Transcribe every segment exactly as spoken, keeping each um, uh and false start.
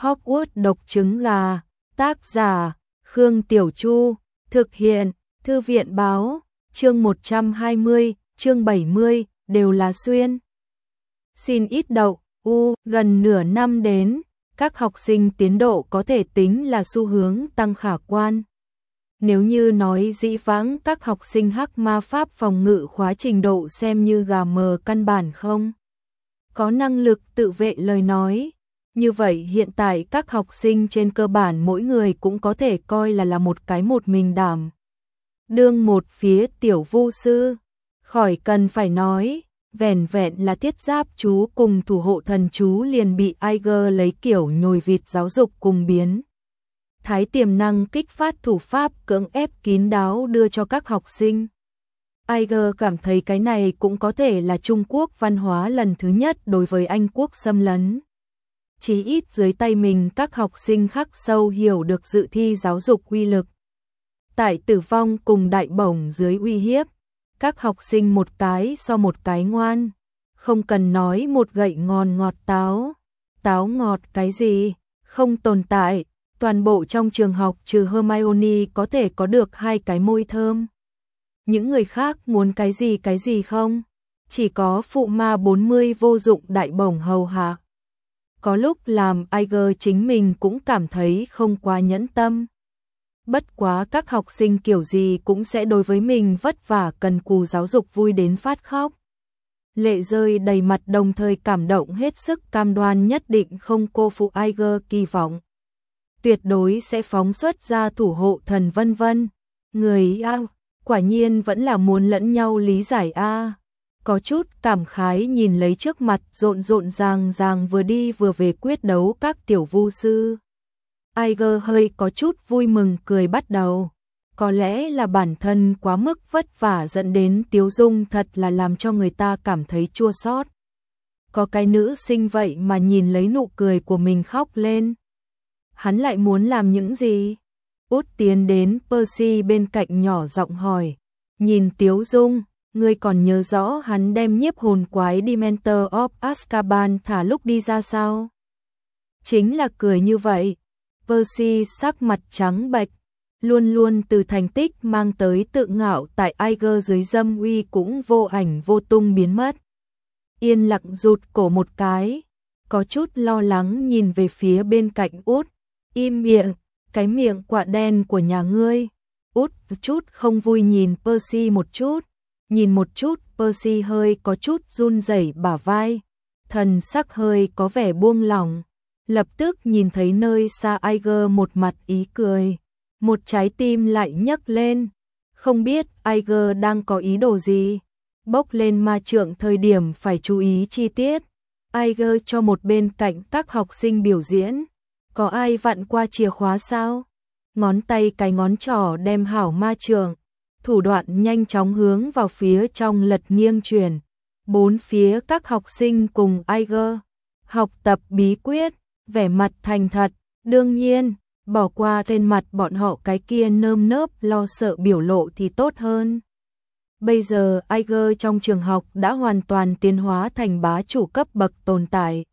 Hogwarts độc trứng gà, tác giả, Khương Tiểu Chu, thực hiện, Thư viện báo, chương một trăm hai mươi, chương bảy mươi, đều là xuyên. Xin ít đậu, u, gần nửa năm đến, các học sinh tiến độ có thể tính là xu hướng tăng khả quan. Nếu như nói dĩ vãng các học sinh hắc ma pháp phòng ngự khóa trình độ xem như gà mờ căn bản không có năng lực tự vệ lời nói, như vậy hiện tại các học sinh trên cơ bản mỗi người cũng có thể coi là là một cái một mình đảm đương một phía tiểu vu sư. Khỏi cần phải nói, vẻn vẹn là thiết giáp chú cùng thủ hộ thần chú liền bị Aiger lấy kiểu nhồi vịt giáo dục cùng biến thái tiềm năng kích phát thủ pháp cưỡng ép kín đáo đưa cho các học sinh. Aiger cảm thấy cái này cũng có thể là Trung Quốc văn hóa lần thứ nhất đối với Anh quốc xâm lấn. Chí ít dưới tay mình các học sinh khắc sâu hiểu được dự thi giáo dục uy lực. Tại tử vong cùng đại bổng dưới uy hiếp, các học sinh một cái so một cái ngoan, không cần nói một gậy ngon ngọt táo. Táo ngọt cái gì, không tồn tại, toàn bộ trong trường học trừ Hermione có thể có được hai cái môi thơm. Những người khác muốn cái gì cái gì không, chỉ có phụ ma bốn mươi vô dụng đại bổng hầu hạ. Có lúc làm Aiger chính mình cũng cảm thấy không quá nhẫn tâm. Bất quá các học sinh kiểu gì cũng sẽ đối với mình vất vả cần cù giáo dục vui đến phát khóc. Lệ rơi đầy mặt đồng thời cảm động hết sức cam đoan nhất định không cô phụ Aiger kỳ vọng. Tuyệt đối sẽ phóng xuất ra thủ hộ thần vân vân. Người a, quả nhiên vẫn là muốn lẫn nhau lý giải a. Có chút cảm khái nhìn lấy trước mặt rộn rộn ràng ràng vừa đi vừa về quyết đấu các tiểu vu sư. Aiger hơi có chút vui mừng cười bắt đầu. Có lẽ là bản thân quá mức vất vả dẫn đến tiếu dung thật là làm cho người ta cảm thấy chua xót. Có cái nữ sinh vậy mà nhìn lấy nụ cười của mình khóc lên. Hắn lại muốn làm những gì? Út tiến đến Percy bên cạnh nhỏ giọng hỏi. Nhìn tiếu dung, ngươi còn nhớ rõ hắn đem nhiếp hồn quái Dementor of Azkaban thả lúc đi ra sao? Chính là cười như vậy. Percy sắc mặt trắng bệch, luôn luôn từ thành tích mang tới tự ngạo tại Aiger dưới dâm uy cũng vô ảnh vô tung biến mất. Yên lặng rụt cổ một cái, có chút lo lắng nhìn về phía bên cạnh Út. Im miệng, cái miệng quạ đen của nhà ngươi. Út chút không vui nhìn Percy một chút, nhìn một chút Percy hơi có chút run rẩy bả vai, thần sắc hơi có vẻ buông lỏng. Lập tức nhìn thấy nơi xa Aiger một mặt ý cười, một trái tim lại nhấc lên, không biết Aiger đang có ý đồ gì. Bốc lên ma trượng thời điểm phải chú ý chi tiết. Aiger cho một bên cạnh các học sinh biểu diễn. Có ai vặn qua chìa khóa sao? Ngón tay cái ngón trỏ đem hảo ma trượng, thủ đoạn nhanh chóng hướng vào phía trong lật nghiêng chuyển. Bốn phía các học sinh cùng Aiger học tập bí quyết, vẻ mặt thành thật, đương nhiên, bỏ qua trên mặt bọn họ cái kia nơm nớp lo sợ biểu lộ thì tốt hơn. Bây giờ Aiger trong trường học đã hoàn toàn tiến hóa thành bá chủ cấp bậc tồn tại.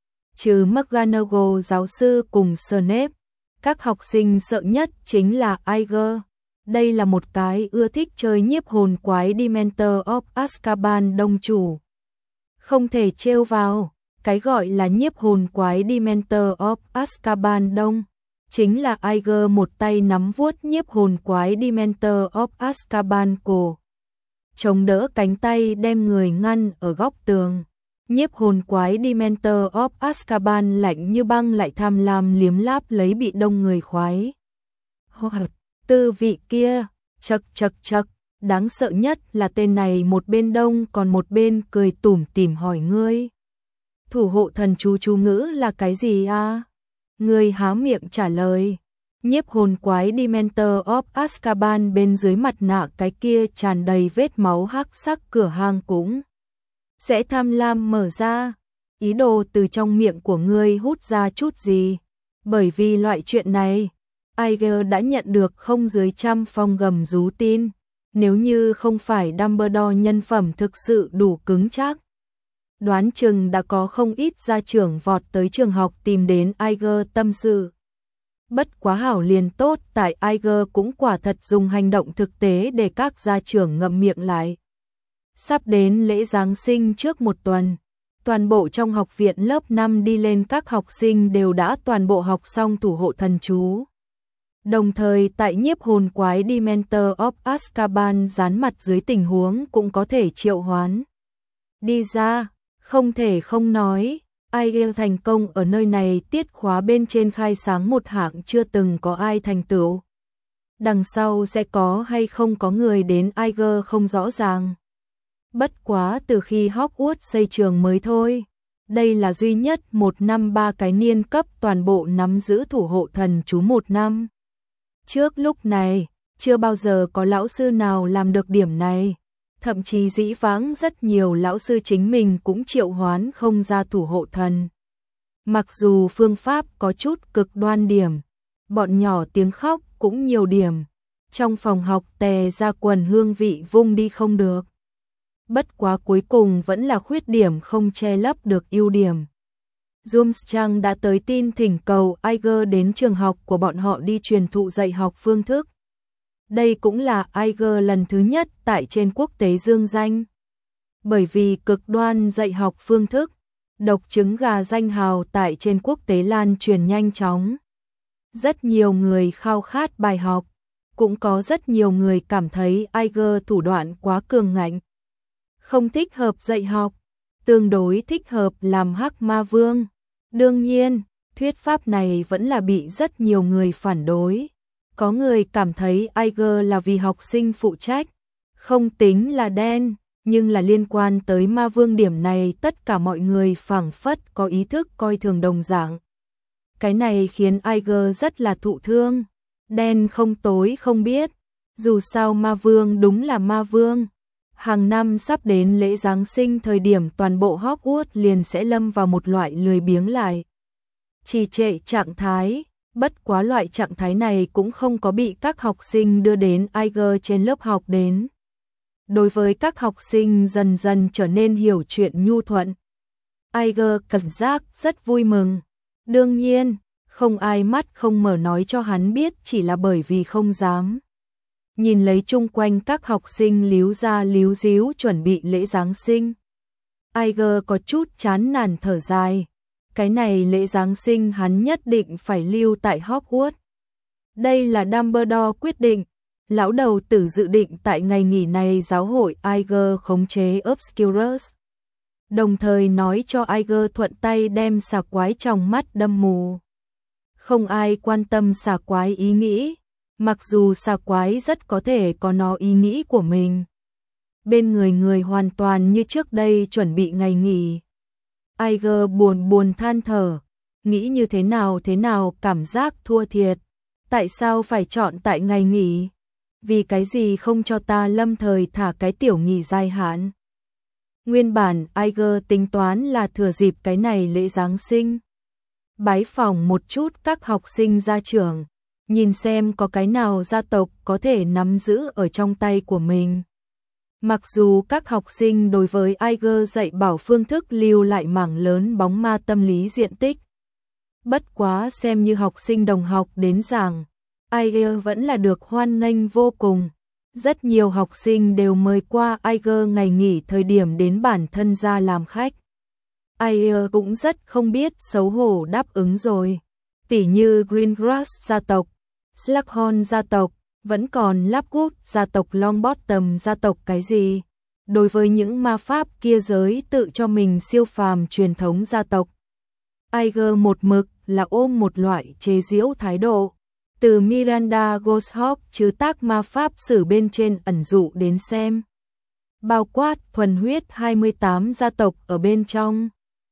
Trừ McGonagall giáo sư cùng Snape, các học sinh sợ nhất chính là Aiger. Đây là một cái ưa thích chơi nhiếp hồn quái Dementor of Azkaban đông chủ. Không thể trêu vào, cái gọi là nhiếp hồn quái Dementor of Azkaban đông, chính là Aiger một tay nắm vuốt nhiếp hồn quái Dementor of Azkaban cổ, chống đỡ cánh tay đem người ngăn ở góc tường. Nhiếp hồn quái Dementor of Azkaban lạnh như băng lại tham lam liếm láp lấy bị đông người khoái. Hoạt, tư vị kia, chật chật chật, đáng sợ nhất là tên này một bên đông còn một bên cười tủm tỉm hỏi ngươi. Thủ hộ thần chú chú ngữ là cái gì a? Ngươi há miệng trả lời. Nhiếp hồn quái Dementor of Azkaban bên dưới mặt nạ cái kia tràn đầy vết máu hắc sắc cửa hàng cũng sẽ tham lam mở ra, ý đồ từ trong miệng của ngươi hút ra chút gì. Bởi vì loại chuyện này, Aiger đã nhận được không dưới trăm phong gầm rú tin. Nếu như không phải Dumbledore nhân phẩm thực sự đủ cứng chắc, Đoán chừng đã có không ít gia trưởng vọt tới trường học tìm đến Iger tâm sự. Bất quá hảo liền tốt, tại Iger cũng quả thật dùng hành động thực tế để các gia trưởng ngậm miệng lại. Sắp đến lễ Giáng sinh trước một tuần, toàn bộ trong học viện lớp năm đi lên các học sinh đều đã toàn bộ học xong thủ hộ thần chú. Đồng thời tại nhiếp hồn quái Dementor of Azkaban dán mặt dưới tình huống cũng có thể triệu hoán. Đi ra, không thể không nói, Iger thành công ở nơi này tiết khóa bên trên khai sáng một hạng chưa từng có ai thành tựu. Đằng sau sẽ có hay không có người đến Iger không rõ ràng. Bất quá từ khi Hogwarts xây trường mới thôi. Đây là duy nhất một năm ba cái niên cấp toàn bộ nắm giữ thủ hộ thần chú một năm. Trước lúc này, chưa bao giờ có lão sư nào làm được điểm này. Thậm chí dĩ vãng rất nhiều lão sư chính mình cũng triệu hoán không ra thủ hộ thần. Mặc dù phương pháp có chút cực đoan điểm, bọn nhỏ tiếng khóc cũng nhiều điểm. Trong phòng học tè ra quần hương vị vung đi không được. Bất quá cuối cùng vẫn là khuyết điểm không che lấp được ưu điểm. Durmstrang đã tới tin thỉnh cầu Iger đến trường học của bọn họ đi truyền thụ dạy học phương thức. Đây cũng là Iger lần thứ nhất tại trên quốc tế dương danh. Bởi vì cực đoan dạy học phương thức, độc trứng gà danh hào tại trên quốc tế lan truyền nhanh chóng. Rất nhiều người khao khát bài học, cũng có rất nhiều người cảm thấy Iger thủ đoạn quá cường ngạnh. Không thích hợp dạy học, tương đối thích hợp làm hắc ma vương. Đương nhiên, thuyết pháp này vẫn là bị rất nhiều người phản đối. Có người cảm thấy Iger là vì học sinh phụ trách, không tính là đen, nhưng là liên quan tới ma vương điểm này tất cả mọi người phảng phất có ý thức coi thường đồng dạng. Cái này khiến Iger rất là thụ thương, đen không tối không biết, dù sao ma vương đúng là ma vương. Hàng năm sắp đến lễ Giáng sinh thời điểm toàn bộ Hogwarts liền sẽ lâm vào một loại lười biếng lại. Trì trệ trạng thái, bất quá loại trạng thái này cũng không có bị các học sinh đưa đến Iger trên lớp học đến. Đối với các học sinh dần dần trở nên hiểu chuyện nhu thuận. Iger cảm giác rất vui mừng. Đương nhiên, không ai mắt không mở nói cho hắn biết chỉ là bởi vì không dám. Nhìn lấy chung quanh các học sinh líu ra líu díu chuẩn bị lễ Giáng sinh. Iger có chút chán nản thở dài. Cái này lễ Giáng sinh hắn nhất định phải lưu tại Hogwarts. Đây là Dumbledore quyết định. Lão đầu tử dự định tại ngày nghỉ này giáo hội Iger khống chế Obscurus. Đồng thời nói cho Iger thuận tay đem xà quái trong mắt đâm mù. Không ai quan tâm xà quái ý nghĩ. Mặc dù xà quái rất có thể có nó ý nghĩ của mình. Bên người người hoàn toàn như trước đây chuẩn bị ngày nghỉ. Iger buồn buồn than thở. Nghĩ như thế nào thế nào cảm giác thua thiệt. Tại sao phải chọn tại ngày nghỉ? Vì cái gì không cho ta lâm thời thả cái tiểu nghỉ dài hạn? Nguyên bản Iger tính toán là thừa dịp cái này lễ Giáng sinh. Bái phỏng một chút các học sinh gia trưởng. Nhìn xem có cái nào gia tộc có thể nắm giữ ở trong tay của mình. Mặc dù các học sinh đối với Iger dạy bảo phương thức lưu lại mảng lớn bóng ma tâm lý diện tích. Bất quá xem như học sinh đồng học đến giảng, Iger vẫn là được hoan nghênh vô cùng. Rất nhiều học sinh đều mời qua Iger ngày nghỉ thời điểm đến bản thân ra làm khách. Iger cũng rất không biết xấu hổ đáp ứng rồi. Tỉ như Greengrass gia tộc, Slughorn gia tộc, vẫn còn Lockwood gia tộc, Longbottom gia tộc cái gì. Đối với những ma pháp kia giới tự cho mình siêu phàm truyền thống gia tộc, Iger một mực là ôm một loại chế giễu thái độ. Từ Miranda Goshawk chứ tác ma pháp sử bên trên ẩn dụ đến xem. Bao quát thuần huyết hai mươi tám gia tộc ở bên trong.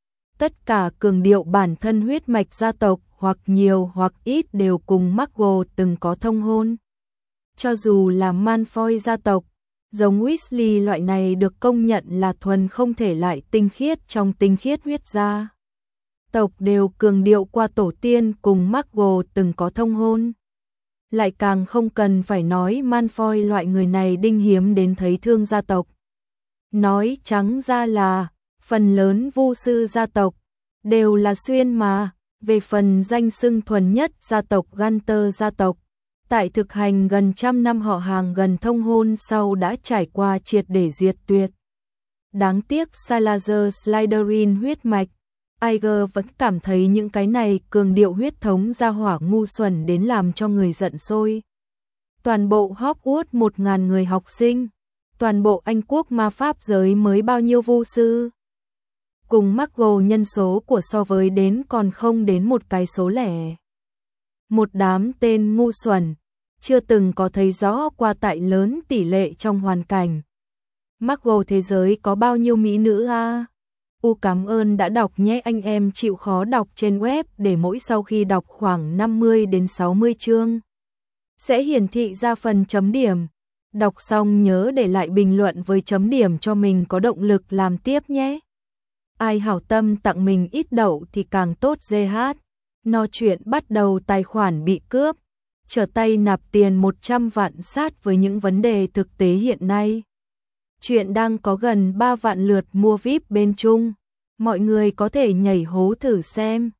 Tất cả cường điệu bản thân huyết mạch gia tộc hoặc nhiều hoặc ít đều cùng Muggle từng có thông hôn. Cho dù là Malfoy gia tộc, giống Weasley loại này được công nhận là thuần không thể lại tinh khiết trong tinh khiết huyết gia tộc đều cường điệu qua tổ tiên cùng Muggle từng có thông hôn. Lại càng không cần phải nói Malfoy loại người này đinh hiếm đến thấy thương gia tộc. Nói trắng ra là Phần lớn vu sư gia tộc đều là xuyên mà, về phần danh xưng thuần nhất gia tộc Gunter gia tộc, tại thực hành gần trăm năm họ hàng gần thông hôn sau đã trải qua triệt để diệt tuyệt. Đáng tiếc Salazar Slytherin huyết mạch, Aeger vẫn cảm thấy những cái này cường điệu huyết thống gia hỏa ngu xuẩn đến làm cho người giận sôi. Toàn bộ Hogwarts một nghìn người học sinh, toàn bộ Anh quốc ma pháp giới mới bao nhiêu vu sư. Cùng Muggle nhân số của so với đến còn không đến một cái số lẻ. Một đám tên ngu xuẩn, chưa từng có thấy rõ qua tại lớn tỷ lệ trong hoàn cảnh. Muggle thế giới có bao nhiêu mỹ nữ a? À? U cảm ơn đã đọc nhé, anh em chịu khó đọc trên web để mỗi sau khi đọc khoảng năm mươi đến sáu mươi chương sẽ hiển thị ra phần chấm điểm. Đọc xong nhớ để lại bình luận với chấm điểm cho mình có động lực làm tiếp nhé. Ai hảo tâm tặng mình ít đậu thì càng tốt. giê hát. No chuyện bắt đầu tài khoản bị cướp, trở tay nạp tiền một trăm vạn sát với những vấn đề thực tế hiện nay. Chuyện đang có gần ba vạn lượt mua vi ai pi bên Trung. Mọi người có thể nhảy hố thử xem.